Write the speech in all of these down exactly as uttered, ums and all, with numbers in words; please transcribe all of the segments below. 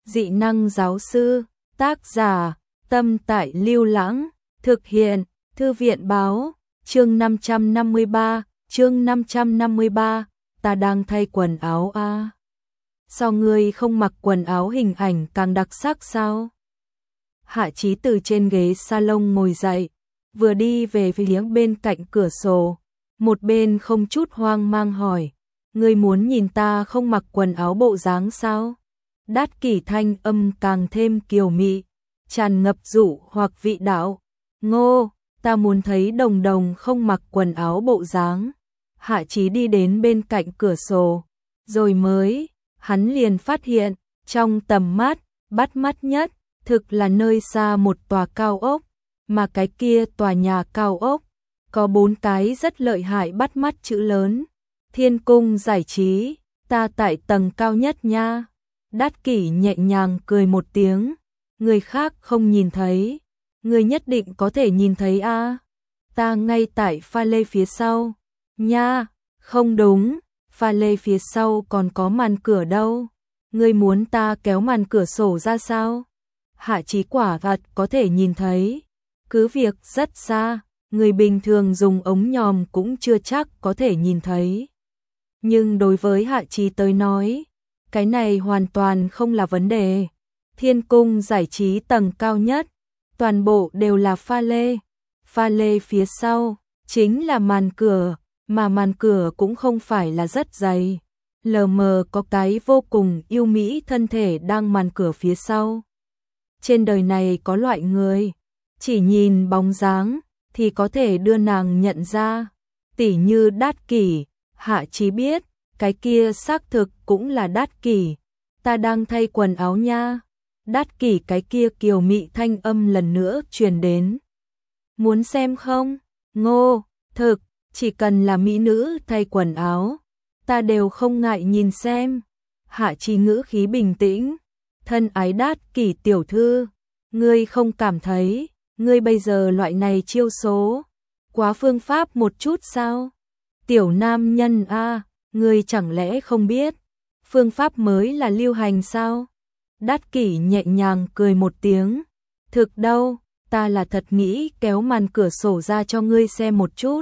dị năng giáo sư, tác giả, Tâm Tại Lưu Lãng, thực hiện, Thư viện báo, chương năm trăm năm mươi ba, chương năm trăm năm mươi ba, ta đang thay quần áo a. À. Sao ngươi không mặc quần áo hình ảnh càng đặc sắc sao? Hạ Chí từ trên ghế salon ngồi dậy, vừa đi về phía bên cạnh cửa sổ, một bên không chút hoang mang hỏi, ngươi muốn nhìn ta không mặc quần áo bộ dáng sao? Đát Kỷ thanh âm càng thêm kiều mị, tràn ngập dụ hoặc vị đạo. Ngô, ta muốn thấy Đồng Đồng không mặc quần áo bộ dáng. Hạ Chí đi đến bên cạnh cửa sổ, rồi mới, hắn liền phát hiện, trong tầm mắt, bắt mắt nhất, thực là nơi xa một tòa cao ốc, mà cái kia tòa nhà cao ốc, có bốn cái rất lợi hại bắt mắt chữ lớn. Thiên Cung Giải Trí, ta tại tầng cao nhất nha. Đát Kỷ nhẹ nhàng cười một tiếng, người khác không nhìn thấy, người nhất định có thể nhìn thấy a. À. Ta ngay tại pha lê phía sau. Nha, không đúng, pha lê phía sau còn có màn cửa đâu. Ngươi muốn ta kéo màn cửa sổ ra sao? Hạ Chí quả thật có thể nhìn thấy. Cứ việc rất xa, người bình thường dùng ống nhòm cũng chưa chắc có thể nhìn thấy. Nhưng đối với Hạ Chí tới nói, cái này hoàn toàn không là vấn đề. Thiên Cung Giải Trí tầng cao nhất, toàn bộ đều là pha lê. Pha lê phía sau, chính là màn cửa, mà màn cửa cũng không phải là rất dày. Lờ mờ có cái vô cùng yêu mỹ thân thể đang màn cửa phía sau. Trên đời này có loại người, chỉ nhìn bóng dáng, thì có thể đưa nàng nhận ra. Tỉ như Đát Kỷ, Hạ Chí biết, cái kia xác thực cũng là Đát Kỷ. Ta đang thay quần áo nha. Đát Kỷ cái kia kiều mị thanh âm lần nữa truyền đến. Muốn xem không? Ngô, thực, chỉ cần là mỹ nữ thay quần áo, ta đều không ngại nhìn xem. Hạ Chí ngữ khí bình tĩnh. Thân ái Đát Kỷ tiểu thư, ngươi không cảm thấy, ngươi bây giờ loại này chiêu số, quá phương pháp một chút sao? Tiểu nam nhân a, ngươi chẳng lẽ không biết, phương pháp mới là lưu hành sao? Đát Kỷ nhẹ nhàng cười một tiếng. Thực đâu, ta là thật nghĩ kéo màn cửa sổ ra cho ngươi xem một chút.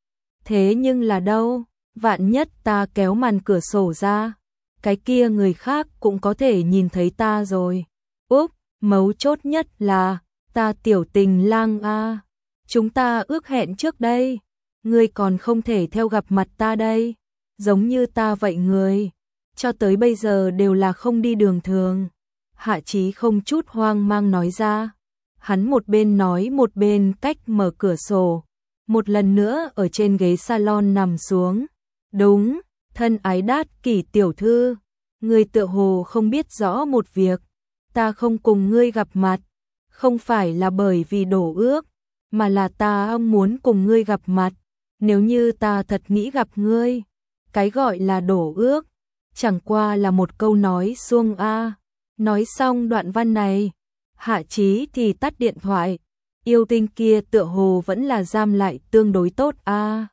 Thế nhưng là đâu, vạn nhất ta kéo màn cửa sổ ra, cái kia người khác cũng có thể nhìn thấy ta rồi. Úp, mấu chốt nhất là, ta tiểu tình lang a, chúng ta ước hẹn trước đây, ngươi còn không thể theo gặp mặt ta đây, giống như ta vậy người, cho tới bây giờ đều là không đi đường thường. Hạ Chí không chút hoang mang nói ra, hắn một bên nói một bên cách mở cửa sổ, một lần nữa ở trên ghế salon nằm xuống. Đúng, thân ái Đát Kỷ tiểu thư, ngươi tựa hồ không biết rõ một việc, ta không cùng ngươi gặp mặt, không phải là bởi vì đổ ước, mà là ta muốn cùng ngươi gặp mặt. Nếu như ta thật nghĩ gặp ngươi, cái gọi là đổ ước, chẳng qua là một câu nói suông a. Nói xong đoạn văn này, Hạ Chí thì tắt điện thoại. Yêu tinh kia tựa hồ vẫn là giam lại tương đối tốt a. À.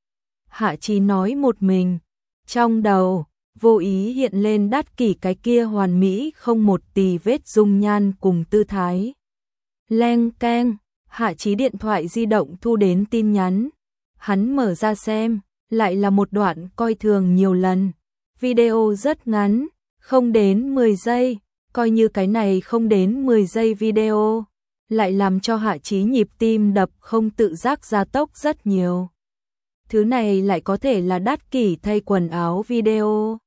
Hạ Chí nói một mình, trong đầu vô ý hiện lên Đát Kỷ cái kia hoàn mỹ không một tì vết dung nhan cùng tư thái. Leng keng, Hạ Chí điện thoại di động thu đến tin nhắn. Hắn mở ra xem, lại là một đoạn coi thường nhiều lần. Video rất ngắn, không đến mười giây, coi như cái này không đến mười giây video, lại làm cho Hạ Chí nhịp tim đập không tự giác gia tốc rất nhiều. Thứ này lại có thể là Đát Kỷ thay quần áo video.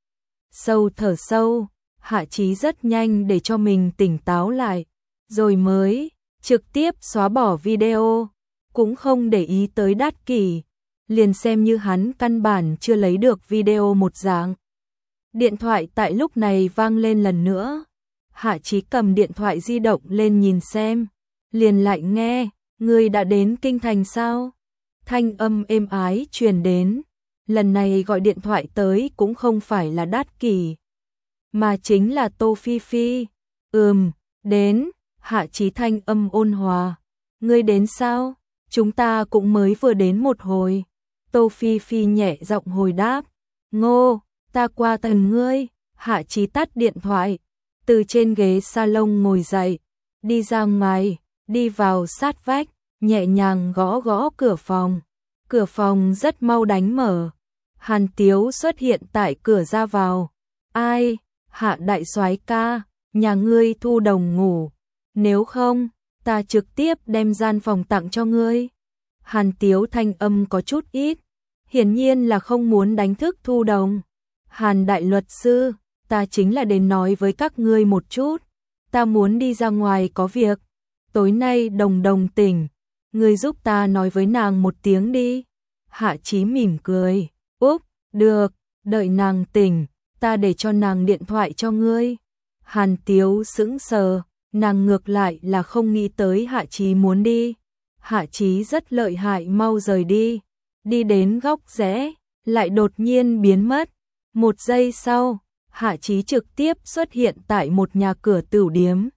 Sâu thở sâu, Hạ Chí rất nhanh để cho mình tỉnh táo lại, rồi mới trực tiếp xóa bỏ video, cũng không để ý tới Đát Kỷ, liền xem như hắn căn bản chưa lấy được video một dạng. Điện thoại tại lúc này vang lên lần nữa. Hạ Chí cầm điện thoại di động lên nhìn xem, liền lại nghe, ngươi đã đến kinh thành sao? Thanh âm êm ái truyền đến, lần này gọi điện thoại tới cũng không phải là Đát Kỷ, mà chính là Tô Phi Phi. Ừm, đến. Hạ Chí thanh âm ôn hòa. Ngươi đến sao? Chúng ta cũng mới vừa đến một hồi. Tô Phi Phi nhẹ giọng hồi đáp. Ngô, ta qua tầng ngươi. Hạ Chí tắt điện thoại. từ trên ghế salon ngồi dậy, đi ra ngoài, đi vào sát vách, nhẹ nhàng gõ gõ cửa phòng. Cửa phòng rất mau đánh mở. Hàn Tiếu xuất hiện tại cửa ra vào. Ai? Hạ đại soái ca, nhà ngươi thu đồng ngủ. Nếu không, ta trực tiếp đem gian phòng tặng cho ngươi. Hàn Tiếu thanh âm có chút ít, hiển nhiên là không muốn đánh thức Thu Đồng. Hàn đại luật sư, ta chính là đến nói với các ngươi một chút. Ta muốn đi ra ngoài có việc. Tối nay Đồng Đồng tỉnh, ngươi giúp ta nói với nàng một tiếng đi. Hạ Chí mỉm cười. Úp, được, đợi nàng tỉnh, ta để cho nàng điện thoại cho ngươi. Hàn Tiếu sững sờ, nàng ngược lại là không nghĩ tới Hạ Chí muốn đi. Hạ Chí rất lợi hại, mau rời đi. Đi đến góc rẽ, lại đột nhiên biến mất. Một giây sau, Hạ Chí trực tiếp xuất hiện tại một nhà cửa tửu điếm.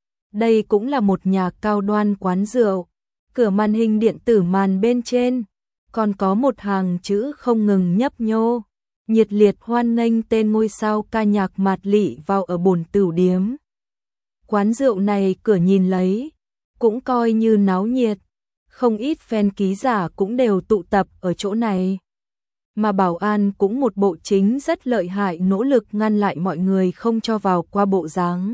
Đây cũng là một nhà cao đoan quán rượu. Cửa màn hình điện tử màn bên trên, còn có một hàng chữ không ngừng nhấp nhô. Nhiệt liệt hoan nghênh tên ngôi sao ca nhạc Mạt Lị vào ở bổn tửu điếm. Quán rượu này cửa nhìn lấy, cũng coi như náo nhiệt. Không ít fan ký giả cũng đều tụ tập ở chỗ này. Mà bảo an cũng một bộ chính rất lợi hại, nỗ lực ngăn lại mọi người không cho vào qua bộ dáng.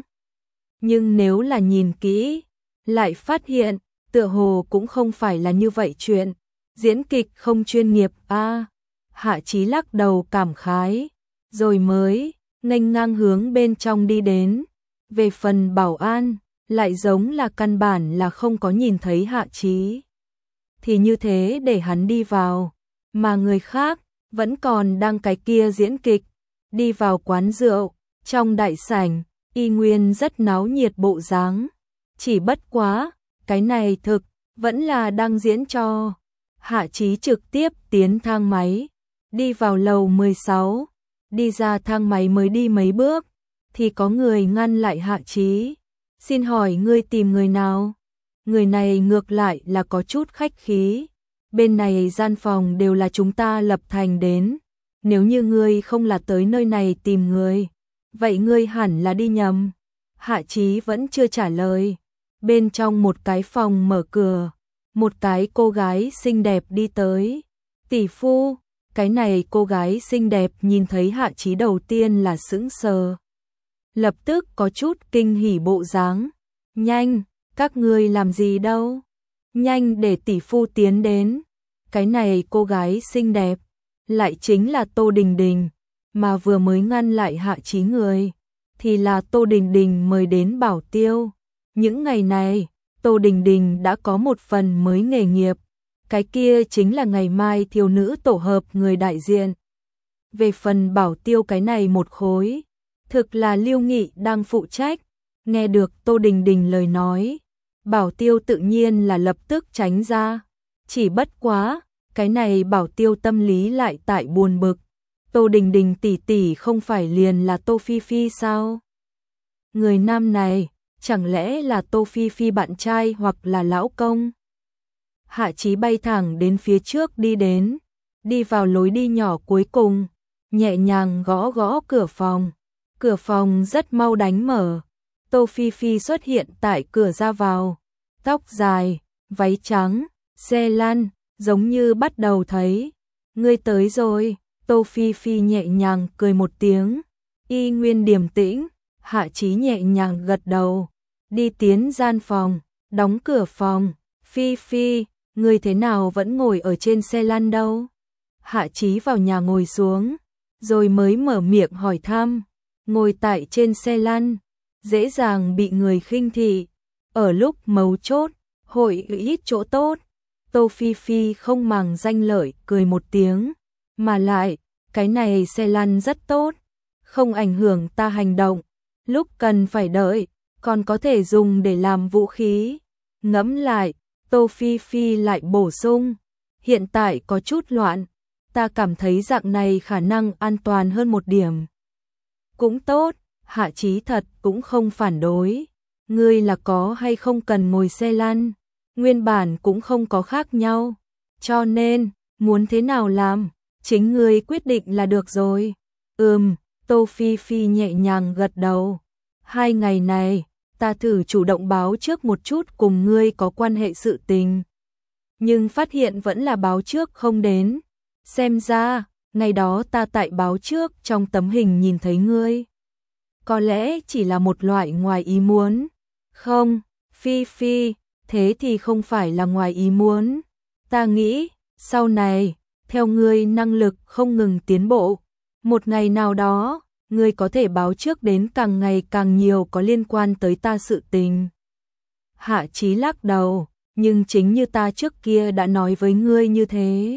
Nhưng nếu là nhìn kỹ, lại phát hiện, tựa hồ cũng không phải là như vậy chuyện. Diễn kịch không chuyên nghiệp a. À, Hạ Chí lắc đầu cảm khái, rồi mới nghênh ngang hướng bên trong đi đến. Về phần bảo an, lại giống là căn bản là không có nhìn thấy Hạ Chí. Thì như thế để hắn đi vào, mà người khác vẫn còn đang cái kia diễn kịch. Đi vào quán rượu, trong đại sảnh, y nguyên rất náo nhiệt bộ dáng. Chỉ bất quá, cái này thực, vẫn là đang diễn cho. Hạ Chí trực tiếp tiến thang máy, đi vào lầu mười sáu, đi ra thang máy mới đi mấy bước, thì có người ngăn lại Hạ Chí. Xin hỏi ngươi tìm người nào? Người này ngược lại là có chút khách khí. Bên này gian phòng đều là chúng ta lập thành đến. Nếu như ngươi không là tới nơi này tìm người, vậy ngươi hẳn là đi nhầm. Hạ Chí vẫn chưa trả lời. Bên trong một cái phòng mở cửa, một cái cô gái xinh đẹp đi tới. Tỷ phu, cái này cô gái xinh đẹp nhìn thấy Hạ Chí đầu tiên là sững sờ. Lập tức có chút kinh hỉ bộ dáng. Nhanh, các ngươi làm gì đâu? Nhanh để tỷ phu tiến đến. Cái này cô gái xinh đẹp, lại chính là Tô Đình Đình, mà vừa mới ngăn lại Hạ Chí người, thì là Tô Đình Đình mời đến bảo tiêu. Những ngày này, Tô Đình Đình đã có một phần mới nghề nghiệp, cái kia chính là ngày mai thiếu nữ tổ hợp người đại diện. Về phần bảo tiêu cái này một khối, thực là Lưu Nghị đang phụ trách. Nghe được Tô Đình Đình lời nói, bảo tiêu tự nhiên là lập tức tránh ra. Chỉ bất quá, cái này bảo tiêu tâm lý lại tại buồn bực. Tô Đình Đình tỷ tỷ không phải liền là Tô Phi Phi sao? Người nam này, chẳng lẽ là Tô Phi Phi bạn trai hoặc là lão công? Hạ Chí bay thẳng đến phía trước đi đến, đi vào lối đi nhỏ cuối cùng, nhẹ nhàng gõ gõ cửa phòng. Cửa phòng rất mau đánh mở. Tô Phi Phi xuất hiện tại cửa ra vào, tóc dài, váy trắng, xe lăn, giống như bắt đầu thấy. Ngươi tới rồi. Tô Phi Phi nhẹ nhàng cười một tiếng, y nguyên điềm tĩnh. Hạ Chí nhẹ nhàng gật đầu, đi tiến gian phòng, đóng cửa phòng. Phi Phi, ngươi thế nào vẫn ngồi ở trên xe lăn đâu? Hạ Chí vào nhà ngồi xuống, rồi mới mở miệng hỏi thăm. Ngồi tại trên xe lăn, dễ dàng bị người khinh thị, ở lúc mấu chốt, hội ít chỗ tốt. Tô Phi Phi không màng danh lợi cười một tiếng, mà lại, cái này xe lăn rất tốt, không ảnh hưởng ta hành động, lúc cần phải đợi, còn có thể dùng để làm vũ khí. Ngẫm lại, Tô Phi Phi lại bổ sung, hiện tại có chút loạn, ta cảm thấy dạng này khả năng an toàn hơn một điểm. Cũng tốt, Hạ Chí thật cũng không phản đối. Ngươi là có hay không cần ngồi xe lăn, nguyên bản cũng không có khác nhau. Cho nên, muốn thế nào làm, chính ngươi quyết định là được rồi. Ừm, Tô Phi Phi nhẹ nhàng gật đầu. Hai ngày này, ta thử chủ động báo trước một chút cùng ngươi có quan hệ sự tình. Nhưng phát hiện vẫn là báo trước không đến. Xem ra, ngày đó ta tại báo trước trong tấm hình nhìn thấy ngươi. Có lẽ chỉ là một loại ngoài ý muốn. Không, Phi Phi, thế thì không phải là ngoài ý muốn. Ta nghĩ, sau này, theo ngươi năng lực không ngừng tiến bộ, một ngày nào đó, ngươi có thể báo trước đến càng ngày càng nhiều có liên quan tới ta sự tình. Hạ Chí lắc đầu, nhưng chính như ta trước kia đã nói với ngươi như thế.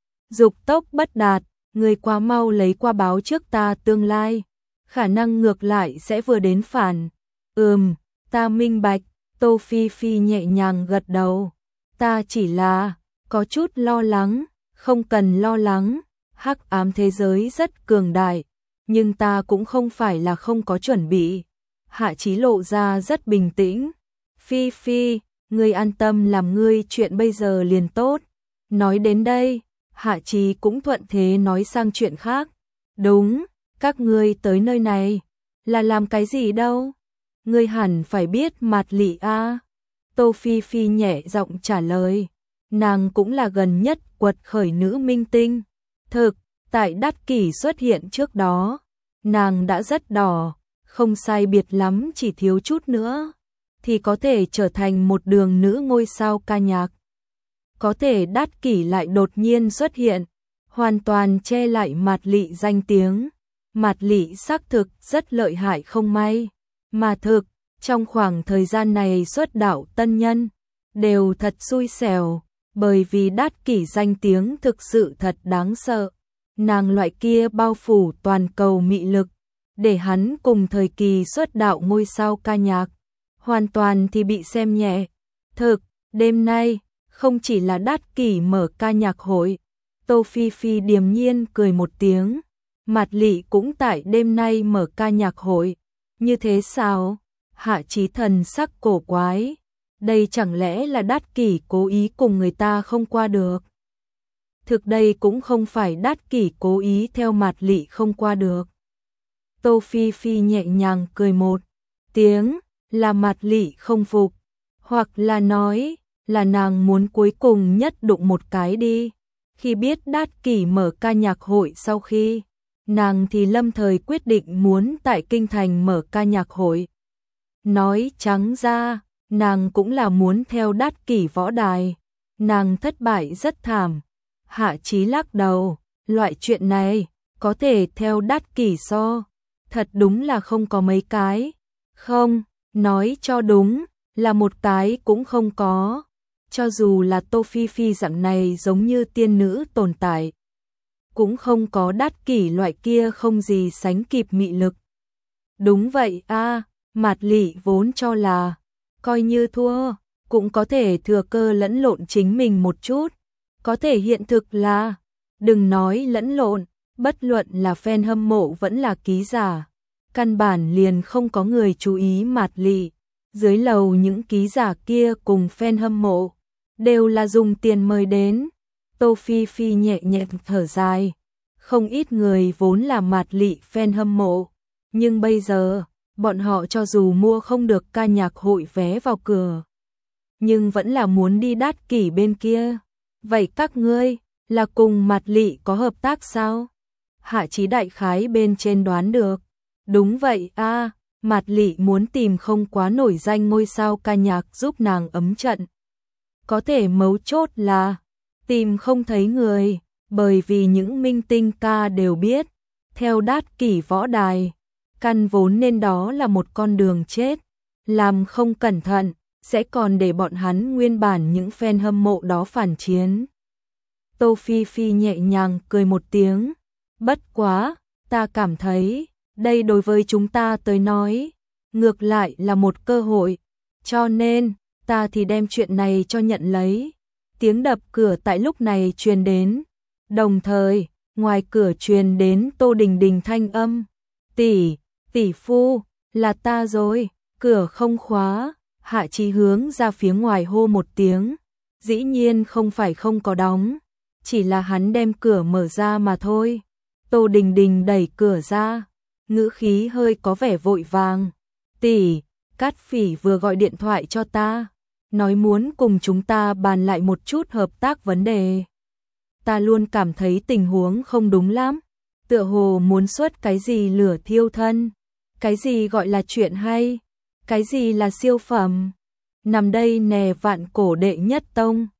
Dục tốc bất đạt, ngươi quá mau lấy qua báo trước ta tương lai, khả năng ngược lại sẽ vừa đến phản. Ừm, ta minh bạch, Tô Phi Phi nhẹ nhàng gật đầu. Ta chỉ là có chút lo lắng, không cần lo lắng, hắc ám thế giới rất cường đại, nhưng ta cũng không phải là không có chuẩn bị. Hạ Chí lộ ra rất bình tĩnh. Phi Phi, ngươi an tâm làm ngươi chuyện bây giờ liền tốt. Nói đến đây, Hạ Chí cũng thuận thế nói sang chuyện khác. Đúng, các ngươi tới nơi này là làm cái gì đâu? Ngươi hẳn phải biết Mạt Lị a. Tô Phi Phi nhẹ giọng trả lời. Nàng cũng là gần nhất quật khởi nữ minh tinh. Thực, tại Đát Kỷ xuất hiện trước đó, nàng đã rất đỏ, không sai biệt lắm chỉ thiếu chút nữa thì có thể trở thành một đường nữ ngôi sao ca nhạc. Có thể Đát Kỷ lại đột nhiên xuất hiện, hoàn toàn che lại Mạt Lị danh tiếng. Mạt Lị xác thực rất lợi hại không may, mà thực, trong khoảng thời gian này xuất đạo tân nhân, đều thật xui xẻo, bởi vì Đát Kỷ danh tiếng thực sự thật đáng sợ. Nàng loại kia bao phủ toàn cầu mị lực, để hắn cùng thời kỳ xuất đạo ngôi sao ca nhạc, hoàn toàn thì bị xem nhẹ. Thực, đêm nay, không chỉ là Đát Kỷ mở ca nhạc hội, Tô Phi Phi điềm nhiên cười một tiếng, Mạt Lị cũng tại đêm nay mở ca nhạc hội. Như thế sao? Hạ Chí thần sắc cổ quái. Đây chẳng lẽ là Đát Kỷ cố ý cùng người ta không qua được? Thực đây cũng không phải Đát Kỷ cố ý theo Mạt Lị không qua được. Tô Phi Phi nhẹ nhàng cười một tiếng, là Mạt Lị không phục, hoặc là nói là nàng muốn cuối cùng nhất đụng một cái đi. Khi biết Đát Kỷ mở ca nhạc hội sau khi, nàng thì lâm thời quyết định muốn tại Kinh Thành mở ca nhạc hội. Nói trắng ra, nàng cũng là muốn theo Đát Kỷ võ đài. Nàng thất bại rất thảm. Hạ Chí lắc đầu, loại chuyện này, có thể theo Đát Kỷ so, thật đúng là không có mấy cái. Không, nói cho đúng, là một cái cũng không có. Cho dù là Tô Phi Phi dạng này giống như tiên nữ tồn tại, cũng không có Đát Kỷ loại kia không gì sánh kịp mị lực. Đúng vậy a, Mạt Lị vốn cho là, coi như thua, cũng có thể thừa cơ lẫn lộn chính mình một chút. Có thể hiện thực là, đừng nói lẫn lộn, bất luận là fan hâm mộ vẫn là ký giả, căn bản liền không có người chú ý Mạt Lị. Dưới lầu những ký giả kia cùng fan hâm mộ, đều là dùng tiền mời đến. Tô Phi Phi nhẹ nhẹ thở dài. Không ít người vốn là Mạt Lị fan hâm mộ, nhưng bây giờ, bọn họ cho dù mua không được ca nhạc hội vé vào cửa, nhưng vẫn là muốn đi Đát Kỷ bên kia. Vậy các ngươi, là cùng Mạt Lị có hợp tác sao? Hạ Chí đại khái bên trên đoán được. Đúng vậy a, Mạt Lị muốn tìm không quá nổi danh ngôi sao ca nhạc giúp nàng ấm trận. Có thể mấu chốt là, tìm không thấy người, bởi vì những minh tinh ca đều biết, theo Đát Kỷ võ đài, căn vốn nên đó là một con đường chết, làm không cẩn thận, sẽ còn để bọn hắn nguyên bản những fan hâm mộ đó phản chiến. Tô Phi Phi nhẹ nhàng cười một tiếng, bất quá, ta cảm thấy, đây đối với chúng ta tới nói, ngược lại là một cơ hội, cho nên, ta thì đem chuyện này cho nhận lấy. Tiếng đập cửa tại lúc này truyền đến, đồng thời, ngoài cửa truyền đến Tô Đình Đình thanh âm, tỷ, tỷ phu, là ta rồi, cửa không khóa. Hạ Chí hướng ra phía ngoài hô một tiếng, dĩ nhiên không phải không có đóng, chỉ là hắn đem cửa mở ra mà thôi. Tô Đình Đình đẩy cửa ra, ngữ khí hơi có vẻ vội vàng, Tỷ, Cát Phỉ vừa gọi điện thoại cho ta, nói muốn cùng chúng ta bàn lại một chút hợp tác vấn đề. Ta luôn cảm thấy tình huống không đúng lắm, tựa hồ muốn xuất cái gì lửa thiêu thân, cái gì gọi là chuyện hay, cái gì là siêu phẩm. Nằm đây nè vạn cổ đệ nhất tông,